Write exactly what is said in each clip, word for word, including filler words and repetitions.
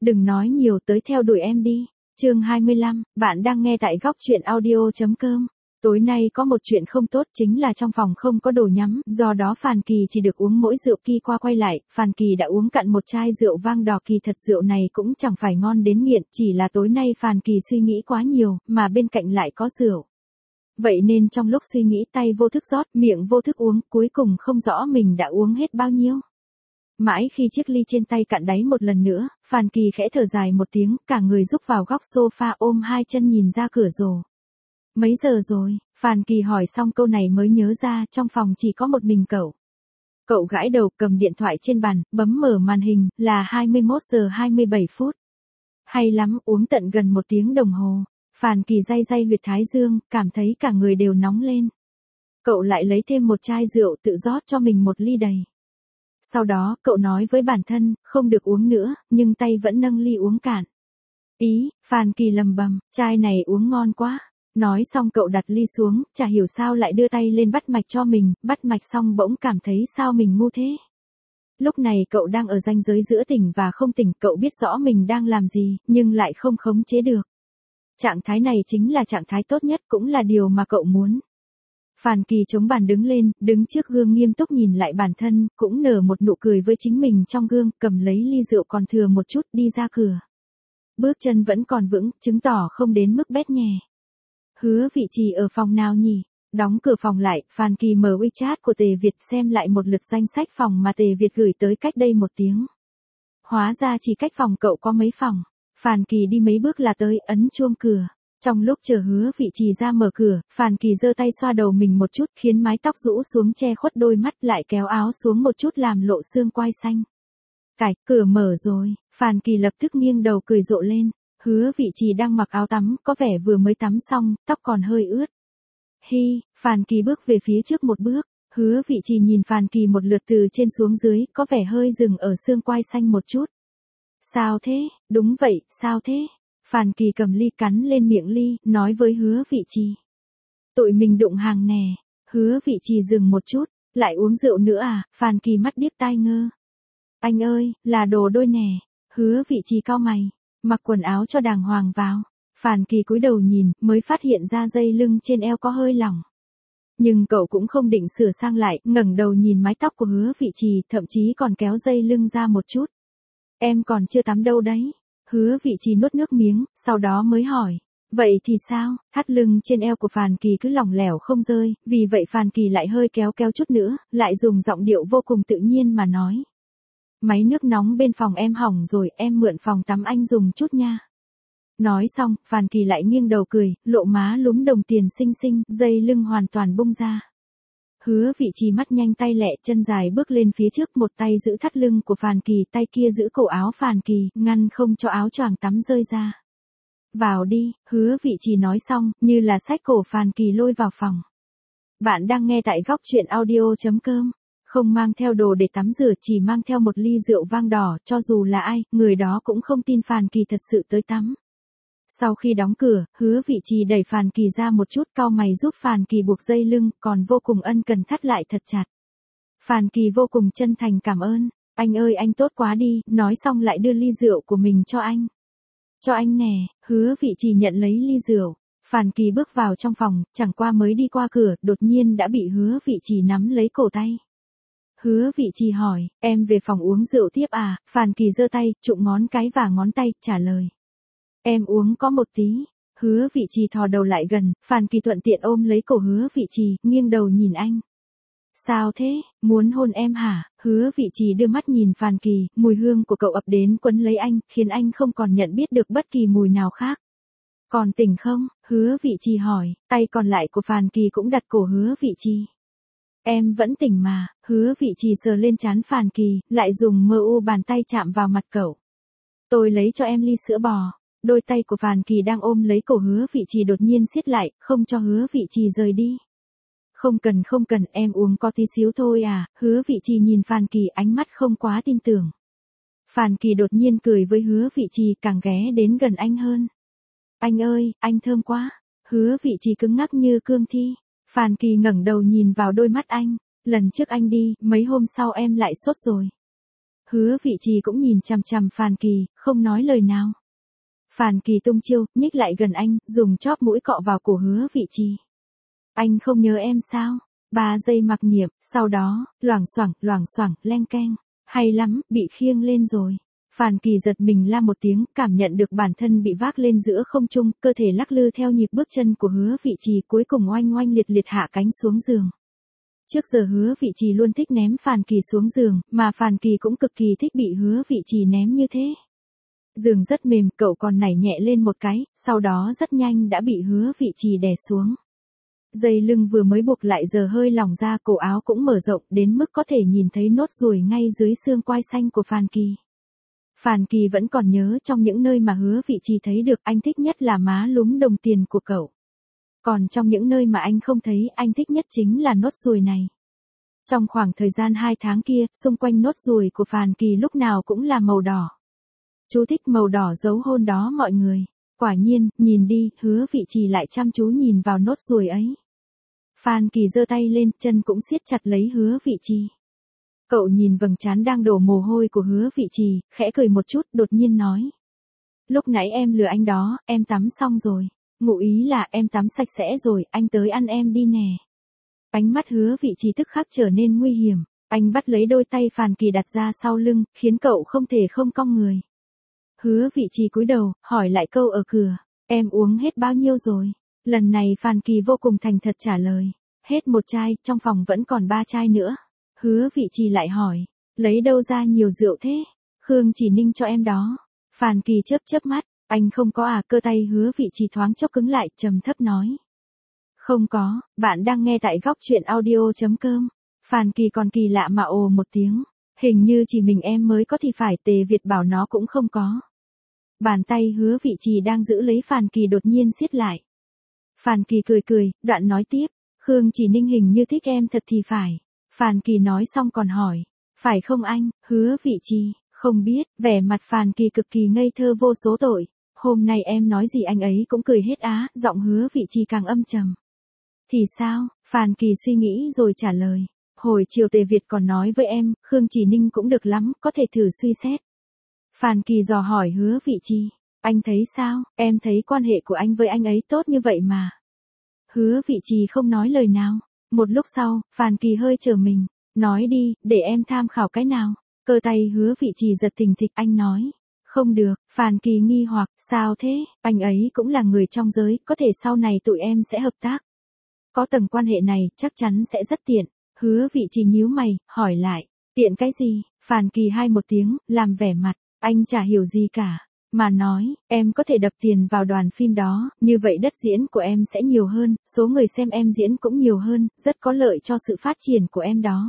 Đừng nói nhiều, tới theo đuổi em đi. Chương hai mươi lăm, bạn đang nghe tại góc truyện audio.com. Tối nay có một chuyện không tốt, chính là trong phòng không có đồ nhắm, do đó Phàn Kỳ chỉ được uống mỗi rượu Kỳ qua quay lại. Phàn Kỳ đã uống cạn một chai rượu vang đỏ, kỳ thật rượu này cũng chẳng phải ngon đến nghiện, chỉ là tối nay Phàn Kỳ suy nghĩ quá nhiều, mà bên cạnh lại có rượu. Vậy nên trong lúc suy nghĩ tay vô thức rót, miệng vô thức uống, cuối cùng không rõ mình đã uống hết bao nhiêu. Mãi khi chiếc ly trên tay cạn đáy một lần nữa, Phàn Kỳ khẽ thở dài một tiếng, cả người rúc vào góc sofa ôm hai chân nhìn ra cửa sổ. Mấy giờ rồi? Phàn Kỳ hỏi xong câu này mới nhớ ra trong phòng chỉ có một mình cậu. Cậu gãi đầu, cầm điện thoại trên bàn, bấm mở màn hình, là hai mươi mốt giờ hai mươi bảy phút. Hay lắm, uống tận gần một tiếng đồng hồ. Phàn Kỳ day day huyệt thái dương, cảm thấy cả người đều nóng lên. Cậu lại lấy thêm một chai rượu tự rót cho mình một ly đầy. Sau đó, cậu nói với bản thân, không được uống nữa, nhưng tay vẫn nâng ly uống cạn. Ý, Phàn Kỳ lầm bầm, chai này uống ngon quá. Nói xong cậu đặt ly xuống, chả hiểu sao lại đưa tay lên bắt mạch cho mình, bắt mạch xong bỗng cảm thấy sao mình ngu thế. Lúc này cậu đang ở ranh giới giữa tỉnh và không tỉnh, cậu biết rõ mình đang làm gì, nhưng lại không khống chế được. Trạng thái này chính là trạng thái tốt nhất, cũng là điều mà cậu muốn. Phàn Kỳ chống bàn đứng lên, đứng trước gương nghiêm túc nhìn lại bản thân, cũng nở một nụ cười với chính mình trong gương, cầm lấy ly rượu còn thừa một chút đi ra cửa. Bước chân vẫn còn vững, chứng tỏ không đến mức bét nhè. Hứa Vị Trì ở phòng nào nhỉ? Đóng cửa phòng lại, Phàn Kỳ mở WeChat của Tề Việt xem lại một lượt danh sách phòng mà Tề Việt gửi tới cách đây một tiếng. Hóa ra chỉ cách phòng cậu có mấy phòng. Phàn Kỳ đi mấy bước là tới, ấn chuông cửa. Trong lúc chờ Hứa Vị Trì ra mở cửa, Phàn Kỳ giơ tay xoa đầu mình một chút, khiến mái tóc rũ xuống che khuất đôi mắt, lại kéo áo xuống một chút làm lộ xương quai xanh. Cạch, cửa mở rồi. Phàn Kỳ lập tức nghiêng đầu cười rộ lên. Hứa Vị Trì đang mặc áo tắm, có vẻ vừa mới tắm xong, tóc còn hơi ướt. Hi, Phàn Kỳ bước về phía trước một bước. Hứa Vị Trì nhìn Phàn Kỳ một lượt từ trên xuống dưới, có vẻ hơi dừng ở xương quai xanh một chút. Sao thế? Đúng vậy, sao thế? Phàn Kỳ cầm ly cắn lên miệng ly, nói với Hứa Vị Trì. Tụi mình đụng hàng nè. Hứa Vị Trì dừng một chút, lại uống rượu nữa à? Phàn Kỳ mắt điếc tai ngơ. Anh ơi, là đồ đôi nè. Hứa Vị Trì cau mày, mặc quần áo cho đàng hoàng vào. Phàn Kỳ cúi đầu nhìn, mới phát hiện ra dây lưng trên eo có hơi lỏng. Nhưng cậu cũng không định sửa sang lại, ngẩng đầu nhìn mái tóc của Hứa Vị Trì, thậm chí còn kéo dây lưng ra một chút. Em còn chưa tắm đâu đấy. Hứa Vị Trì nuốt nước miếng, sau đó mới hỏi. Vậy thì sao? Thắt lưng trên eo của Phàn Kỳ cứ lỏng lẻo không rơi, vì vậy Phàn Kỳ lại hơi kéo kéo chút nữa, lại dùng giọng điệu vô cùng tự nhiên mà nói. Máy nước nóng bên phòng em hỏng rồi, em mượn phòng tắm anh dùng chút nha. Nói xong, Phàn Kỳ lại nghiêng đầu cười, lộ má lúm đồng tiền xinh xinh, dây lưng hoàn toàn bung ra. Hứa Vị Trì mắt nhanh tay lẹ, chân dài bước lên phía trước, một tay giữ thắt lưng của Phàn Kỳ, tay kia giữ cổ áo Phàn Kỳ, ngăn không cho áo choàng tắm rơi ra. Vào đi, Hứa Vị Trì nói xong, như là xách cổ Phàn Kỳ lôi vào phòng. Bạn đang nghe tại góc truyện audio.com. Không mang theo đồ để tắm rửa, chỉ mang theo một ly rượu vang đỏ, cho dù là ai, người đó cũng không tin Phàn Kỳ thật sự tới tắm. Sau khi đóng cửa, Hứa Vị Trì đẩy Phàn Kỳ ra một chút, cau mày giúp Phàn Kỳ buộc dây lưng, còn vô cùng ân cần thắt lại thật chặt. Phàn Kỳ vô cùng chân thành cảm ơn. Anh ơi anh tốt quá đi, nói xong lại đưa ly rượu của mình cho anh. Cho anh nè. Hứa Vị Trì nhận lấy ly rượu. Phàn Kỳ bước vào trong phòng, chẳng qua mới đi qua cửa, đột nhiên đã bị Hứa Vị Trì nắm lấy cổ tay. Hứa Vị Trì hỏi, em về phòng uống rượu tiếp à? Phàn Kỳ giơ tay, trụng ngón cái và ngón tay, trả lời. Em uống có một tí. Hứa Vị Trì thò đầu lại gần, Phàn Kỳ thuận tiện ôm lấy cổ Hứa Vị Trì, nghiêng đầu nhìn anh. Sao thế, muốn hôn em hả? Hứa Vị Trì đưa mắt nhìn Phàn Kỳ, mùi hương của cậu ập đến quấn lấy anh, khiến anh không còn nhận biết được bất kỳ mùi nào khác. Còn tỉnh không? Hứa Vị Trì hỏi, tay còn lại của Phàn Kỳ cũng đặt cổ Hứa Vị Trì. Em vẫn tỉnh mà. Hứa Vị Trì sờ lên trán Phàn Kỳ, lại dùng mơ u bàn tay chạm vào mặt cậu. Tôi lấy cho em ly sữa bò. Đôi tay của Phàn Kỳ đang ôm lấy cổ Hứa Vị Trì đột nhiên siết lại, không cho Hứa Vị Trì rời đi. Không cần không cần, em uống có tí xíu thôi à. Hứa Vị Trì nhìn Phàn Kỳ, ánh mắt không quá tin tưởng. Phàn Kỳ đột nhiên cười với Hứa Vị Trì, càng ghé đến gần anh hơn. Anh ơi, anh thơm quá. Hứa Vị Trì cứng ngắc như cương thi. Phàn Kỳ ngẩng đầu nhìn vào đôi mắt anh. Lần trước anh đi, mấy hôm sau em lại sốt rồi. Hứa Vị Trì cũng nhìn chằm chằm Phàn Kỳ, không nói lời nào. Phàn Kỳ tung chiêu, nhích lại gần anh, dùng chóp mũi cọ vào cổ Hứa Vị Trì. Anh không nhớ em sao? Ba giây mặc niệm, sau đó, loảng xoảng, loảng xoảng, leng keng. Hay lắm, bị khiêng lên rồi. Phàn Kỳ giật mình la một tiếng, cảm nhận được bản thân bị vác lên giữa không trung, cơ thể lắc lư theo nhịp bước chân của Hứa Vị Trì, cuối cùng oanh oanh liệt liệt hạ cánh xuống giường. Trước giờ Hứa Vị Trì luôn thích ném Phàn Kỳ xuống giường, mà Phàn Kỳ cũng cực kỳ thích bị Hứa Vị Trì ném như thế. Giường rất mềm, cậu còn nảy nhẹ lên một cái, sau đó rất nhanh đã bị Hứa Vị Trì đè xuống. Dây lưng vừa mới buộc lại giờ hơi lỏng ra, cổ áo cũng mở rộng đến mức có thể nhìn thấy nốt ruồi ngay dưới xương quai xanh của Phàn Kỳ. Phàn Kỳ vẫn còn nhớ trong những nơi mà Hứa Vị Trì thấy được, anh thích nhất là má lúm đồng tiền của cậu. Còn trong những nơi mà anh không thấy, anh thích nhất chính là nốt ruồi này. Trong khoảng thời gian hai tháng kia, xung quanh nốt ruồi của Phàn Kỳ lúc nào cũng là màu đỏ. Chú thích màu đỏ dấu hôn đó mọi người. Quả nhiên, nhìn đi, Hứa Vị Trì lại chăm chú nhìn vào nốt ruồi ấy. Phàn Kỳ giơ tay lên, chân cũng siết chặt lấy Hứa Vị Trì. Cậu nhìn vầng trán đang đổ mồ hôi của Hứa Vị Trì, khẽ cười một chút, đột nhiên nói. Lúc nãy em lừa anh đó, em tắm xong rồi. Ngụ ý là em tắm sạch sẽ rồi, anh tới ăn em đi nè. Ánh mắt Hứa Vị Trì tức khắc trở nên nguy hiểm. Anh bắt lấy đôi tay Phàn Kỳ đặt ra sau lưng, khiến cậu không thể không cong người. Hứa Vị Trì cúi đầu, hỏi lại câu ở cửa. Em uống hết bao nhiêu rồi? Lần này Phàn Kỳ vô cùng thành thật trả lời. Hết một chai, trong phòng vẫn còn ba chai nữa. Hứa Vị Trì lại hỏi. Lấy đâu ra nhiều rượu thế? Khương Chỉ Ninh cho em đó. Phàn Kỳ chớp chớp mắt. Anh không có à? Cơ tay Hứa Vị Trì thoáng chốc cứng lại, trầm thấp nói. Không có, bạn đang nghe tại góc truyện audio chấm com. Phàn Kỳ còn kỳ lạ mà ồ một tiếng. Hình như chỉ mình em mới có thì phải, Tề Việt bảo nó cũng không có. Bàn tay Hứa Vị Trì đang giữ lấy Phàn Kỳ đột nhiên siết lại. Phàn Kỳ cười cười, đoạn nói tiếp. Khương Chỉ Ninh hình như thích em thật thì phải. Phàn Kỳ nói xong còn hỏi. Phải không anh? Hứa Vị Trì, không biết, vẻ mặt Phàn Kỳ cực kỳ ngây thơ vô số tội. Hôm nay em nói gì anh ấy cũng cười hết á, giọng Hứa Vị Trì càng âm trầm. Thì sao? Phàn Kỳ suy nghĩ rồi trả lời. Hồi chiều Tề Việt còn nói với em, Khương Chỉ Ninh cũng được lắm, có thể thử suy xét. Phàn Kỳ dò hỏi Hứa Vị Trì. Anh thấy sao? Em thấy quan hệ của anh với anh ấy tốt như vậy mà. Hứa Vị Trì không nói lời nào. Một lúc sau, Phàn Kỳ hơi trở mình. Nói đi, để em tham khảo cái nào. Cơ tay Hứa Vị Trì giật thình thịch, anh nói. Không được, Phàn Kỳ nghi hoặc, sao thế? Anh ấy cũng là người trong giới, có thể sau này tụi em sẽ hợp tác. Có tầng quan hệ này, chắc chắn sẽ rất tiện. Hứa Vị Trì nhíu mày, hỏi lại. Tiện cái gì? Phàn Kỳ hai một tiếng, làm vẻ mặt. Anh chả hiểu gì cả. Mà nói, em có thể đập tiền vào đoàn phim đó, như vậy đất diễn của em sẽ nhiều hơn, số người xem em diễn cũng nhiều hơn, rất có lợi cho sự phát triển của em đó.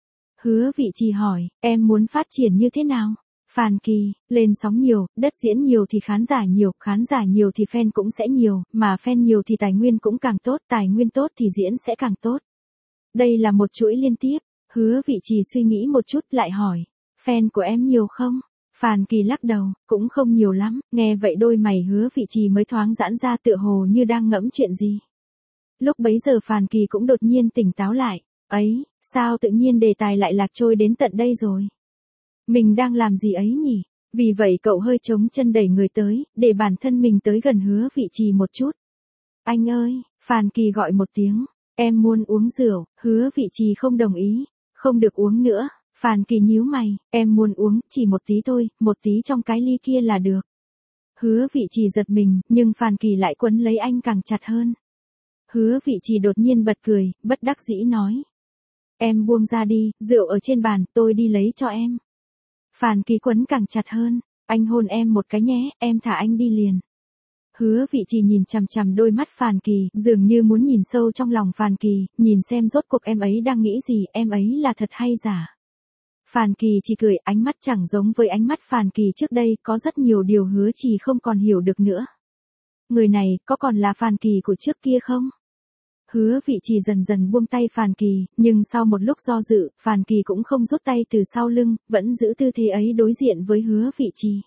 Hứa Vị Trì hỏi, em muốn phát triển như thế nào? Phàn Kỳ, lên sóng nhiều, đất diễn nhiều thì khán giả nhiều, khán giả nhiều thì fan cũng sẽ nhiều, mà fan nhiều thì tài nguyên cũng càng tốt, tài nguyên tốt thì diễn sẽ càng tốt. Đây là một chuỗi liên tiếp. Hứa Vị Trì suy nghĩ một chút lại hỏi, fan của em nhiều không? Phàn Kỳ lắc đầu, cũng không nhiều lắm. Nghe vậy đôi mày Hứa Vị Trì mới thoáng giãn ra, tựa hồ như đang ngẫm chuyện gì. Lúc bấy giờ Phàn Kỳ cũng đột nhiên tỉnh táo lại. Ấy, sao tự nhiên đề tài lại lạc trôi đến tận đây rồi? Mình đang làm gì ấy nhỉ? Vì vậy cậu hơi chống chân đẩy người tới, để bản thân mình tới gần Hứa Vị Trì một chút. Anh ơi, Phàn Kỳ gọi một tiếng. Em muốn uống rượu. Hứa Vị Trì không đồng ý. Không được uống nữa. Phàn Kỳ nhíu mày, em muốn uống, chỉ một tí thôi, một tí trong cái ly kia là được. Hứa Vị Trì giật mình, nhưng Phàn Kỳ lại quấn lấy anh càng chặt hơn. Hứa Vị Trì đột nhiên bật cười, bất đắc dĩ nói. Em buông ra đi, rượu ở trên bàn, tôi đi lấy cho em. Phàn Kỳ quấn càng chặt hơn, anh hôn em một cái nhé, em thả anh đi liền. Hứa Vị Trì nhìn chằm chằm đôi mắt Phàn Kỳ, dường như muốn nhìn sâu trong lòng Phàn Kỳ, nhìn xem rốt cuộc em ấy đang nghĩ gì, em ấy là thật hay giả. Phàn Kỳ chỉ cười, ánh mắt chẳng giống với ánh mắt Phàn Kỳ trước đây, có rất nhiều điều Hứa Trì không còn hiểu được nữa. Người này, có còn là Phàn Kỳ của trước kia không? Hứa Vị Trì dần dần buông tay Phàn Kỳ, nhưng sau một lúc do dự, Phàn Kỳ cũng không rút tay từ sau lưng, vẫn giữ tư thế ấy đối diện với Hứa Vị Trì.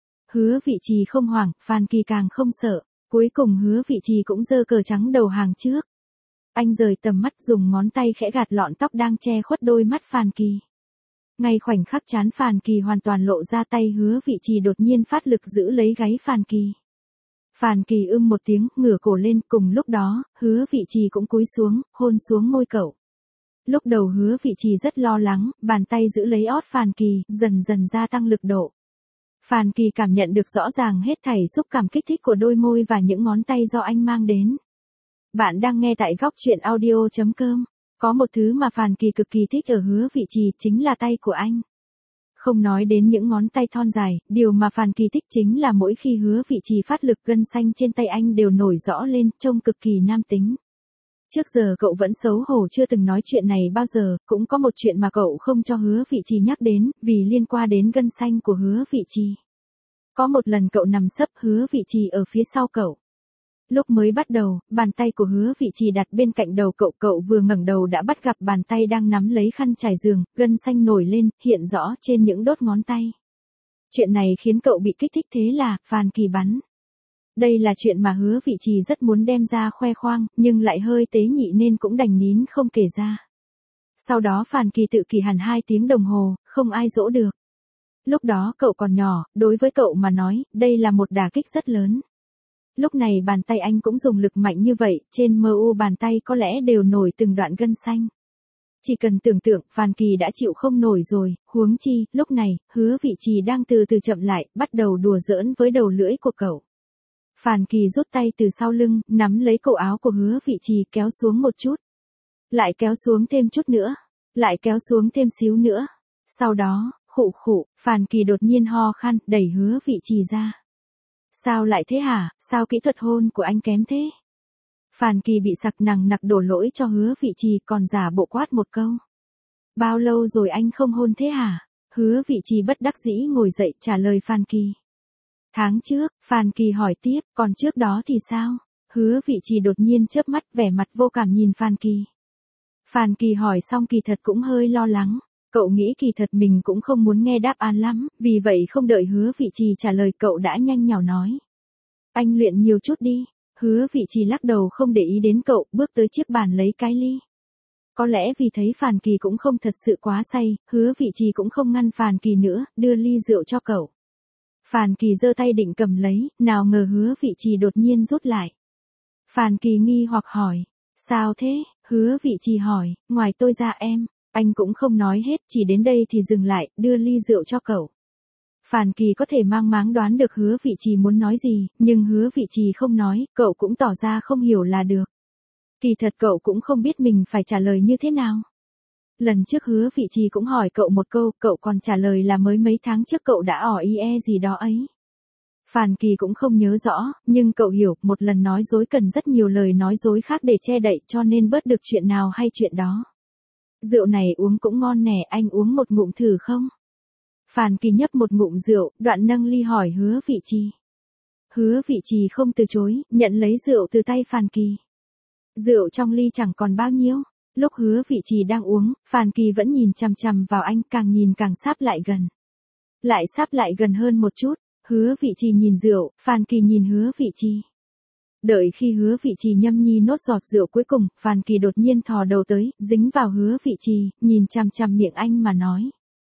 Hứa Vị Trì không hoảng, Phàn Kỳ càng không sợ, cuối cùng Hứa Vị Trì cũng giơ cờ trắng đầu hàng trước. Anh rời tầm mắt dùng ngón tay khẽ gạt lọn tóc đang che khuất đôi mắt Phàn Kỳ. Ngay khoảnh khắc chán Phàn Kỳ hoàn toàn lộ ra tay Hứa Vị Trì đột nhiên phát lực giữ lấy gáy Phàn Kỳ. Phàn Kỳ ưm một tiếng, ngửa cổ lên, cùng lúc đó, Hứa Vị Trì cũng cúi xuống, hôn xuống môi cậu. Lúc đầu Hứa Vị Trì rất lo lắng, bàn tay giữ lấy ót Phàn Kỳ, dần dần gia tăng lực độ. Phàn Kỳ cảm nhận được rõ ràng hết thảy xúc cảm kích thích của đôi môi và những ngón tay do anh mang đến. Bạn đang nghe tại góc truyện audio chấm com. Có một thứ mà Phàn Kỳ cực kỳ thích ở Hứa Vị Trì chính là tay của anh. Không nói đến những ngón tay thon dài, điều mà Phàn Kỳ thích chính là mỗi khi Hứa Vị Trì phát lực gân xanh trên tay anh đều nổi rõ lên, trông cực kỳ nam tính. Trước giờ cậu vẫn xấu hổ chưa từng nói chuyện này bao giờ, cũng có một chuyện mà cậu không cho Hứa Vị Trì nhắc đến, vì liên quan đến gân xanh của Hứa Vị Trì. Có một lần cậu nằm sấp Hứa Vị Trì ở phía sau cậu. Lúc mới bắt đầu, bàn tay của Hứa Vị Trì đặt bên cạnh đầu cậu, cậu vừa ngẩng đầu đã bắt gặp bàn tay đang nắm lấy khăn trải giường, gân xanh nổi lên, hiện rõ trên những đốt ngón tay. Chuyện này khiến cậu bị kích thích, thế là, Phàn Kỳ bắn. Đây là chuyện mà Hứa Vị Trì rất muốn đem ra khoe khoang, nhưng lại hơi tế nhị nên cũng đành nín không kể ra. Sau đó Phàn Kỳ tự kỷ hẳn hai tiếng đồng hồ, không ai dỗ được. Lúc đó cậu còn nhỏ, đối với cậu mà nói, đây là một đả kích rất lớn. Lúc này bàn tay anh cũng dùng lực mạnh như vậy, trên mu bàn tay có lẽ đều nổi từng đoạn gân xanh. Chỉ cần tưởng tượng, Phàn Kỳ đã chịu không nổi rồi, huống chi, lúc này, Hứa Vị Trì đang từ từ chậm lại, bắt đầu đùa giỡn với đầu lưỡi của cậu. Phàn Kỳ rút tay từ sau lưng, nắm lấy cổ áo của Hứa Vị Trì kéo xuống một chút. Lại kéo xuống thêm chút nữa. Lại kéo xuống thêm xíu nữa. Sau đó, khụ khụ, Phàn Kỳ đột nhiên ho khan, đẩy Hứa Vị Trì ra. Sao lại thế hả, sao kỹ thuật hôn của anh kém thế? Phàn Kỳ bị sặc nằng nặc đổ lỗi cho Hứa Vị Trì còn giả bộ quát một câu. Bao lâu rồi anh không hôn thế hả? Hứa Vị Trì bất đắc dĩ ngồi dậy trả lời Phàn Kỳ. Tháng trước, Phàn Kỳ hỏi tiếp, còn trước đó thì sao? Hứa Vị Trì đột nhiên chớp mắt vẻ mặt vô cảm nhìn Phàn Kỳ. Phàn Kỳ hỏi xong kỳ thật cũng hơi lo lắng. Cậu nghĩ kỳ thật mình cũng không muốn nghe đáp án lắm, vì vậy không đợi Hứa Vị Trì trả lời cậu đã nhanh nhảu nói. Anh luyện nhiều chút đi. Hứa Vị Trì lắc đầu không để ý đến cậu, bước tới chiếc bàn lấy cái ly. Có lẽ vì thấy Phàn Kỳ cũng không thật sự quá say, Hứa Vị Trì cũng không ngăn Phàn Kỳ nữa, đưa ly rượu cho cậu. Phàn Kỳ giơ tay định cầm lấy, nào ngờ Hứa Vị Trì đột nhiên rút lại. Phàn Kỳ nghi hoặc hỏi, sao thế? Hứa Vị Trì hỏi, ngoài tôi ra em. Anh cũng không nói hết, chỉ đến đây thì dừng lại, đưa ly rượu cho cậu. Phàn Kỳ có thể mang máng đoán được Hứa Vị Trì muốn nói gì, nhưng Hứa Vị Trì không nói, cậu cũng tỏ ra không hiểu là được. Kỳ thật cậu cũng không biết mình phải trả lời như thế nào. Lần trước Hứa Vị Trì cũng hỏi cậu một câu, cậu còn trả lời là mới mấy tháng trước cậu đã ỏ ie gì đó ấy. Phàn Kỳ cũng không nhớ rõ, nhưng cậu hiểu, một lần nói dối cần rất nhiều lời nói dối khác để che đậy cho nên bớt được chuyện nào hay chuyện đó. Rượu này uống cũng ngon nè, anh uống một ngụm thử không? Phàn Kỳ nhấp một ngụm rượu, đoạn nâng ly hỏi Hứa Vị Trì. Hứa Vị Trì không từ chối, nhận lấy rượu từ tay Phàn Kỳ. Rượu trong ly chẳng còn bao nhiêu. Lúc Hứa Vị Trì đang uống, Phàn Kỳ vẫn nhìn chằm chằm vào anh, càng nhìn càng sáp lại gần. Lại sáp lại gần hơn một chút, Hứa Vị Trì nhìn rượu, Phàn Kỳ nhìn Hứa Vị Trì. Đợi khi Hứa Vị Trì nhâm nhi nốt giọt rượu cuối cùng, Phàn Kỳ đột nhiên thò đầu tới, dính vào Hứa Vị Trì, nhìn chằm chằm miệng anh mà nói.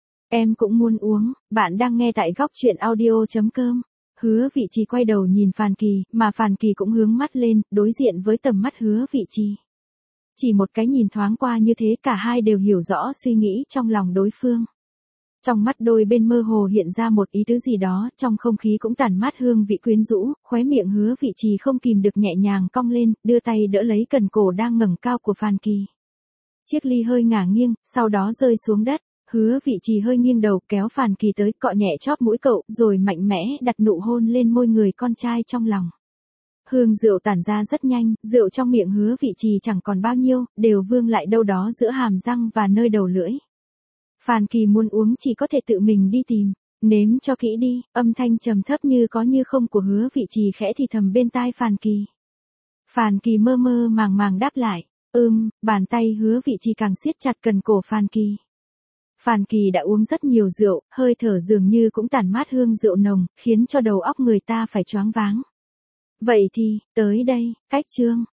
Em cũng muốn uống, bạn đang nghe tại góc truyện audio chấm com. Hứa Vị Trì quay đầu nhìn Phàn Kỳ, mà Phàn Kỳ cũng hướng mắt lên, đối diện với tầm mắt Hứa Vị Trì. Chỉ một cái nhìn thoáng qua như thế cả hai đều hiểu rõ suy nghĩ trong lòng đối phương. Trong mắt đôi bên mơ hồ hiện ra một ý tứ gì đó, trong không khí cũng tản mát hương vị quyến rũ, khóe miệng Hứa Vị Trì không kìm được nhẹ nhàng cong lên, đưa tay đỡ lấy cần cổ đang ngẩng cao của Phàn Kỳ. Chiếc ly hơi ngả nghiêng, sau đó rơi xuống đất, Hứa Vị Trì hơi nghiêng đầu kéo Phàn Kỳ tới, cọ nhẹ chóp mũi cậu, rồi mạnh mẽ đặt nụ hôn lên môi người con trai trong lòng. Hương rượu tản ra rất nhanh, rượu trong miệng Hứa Vị Trì chẳng còn bao nhiêu, đều vương lại đâu đó giữa hàm răng và nơi đầu lưỡi. Phàn Kỳ muốn uống chỉ có thể tự mình đi tìm, nếm cho kỹ đi, âm thanh trầm thấp như có như không của Hứa Vị Trì khẽ thì thầm bên tai Phàn Kỳ. Phàn Kỳ mơ mơ màng màng đáp lại, ưm, bàn tay Hứa Vị Trì càng siết chặt cần cổ Phàn Kỳ. Phàn Kỳ đã uống rất nhiều rượu, hơi thở dường như cũng tản mát hương rượu nồng, khiến cho đầu óc người ta phải choáng váng. Vậy thì, tới đây, cách chương.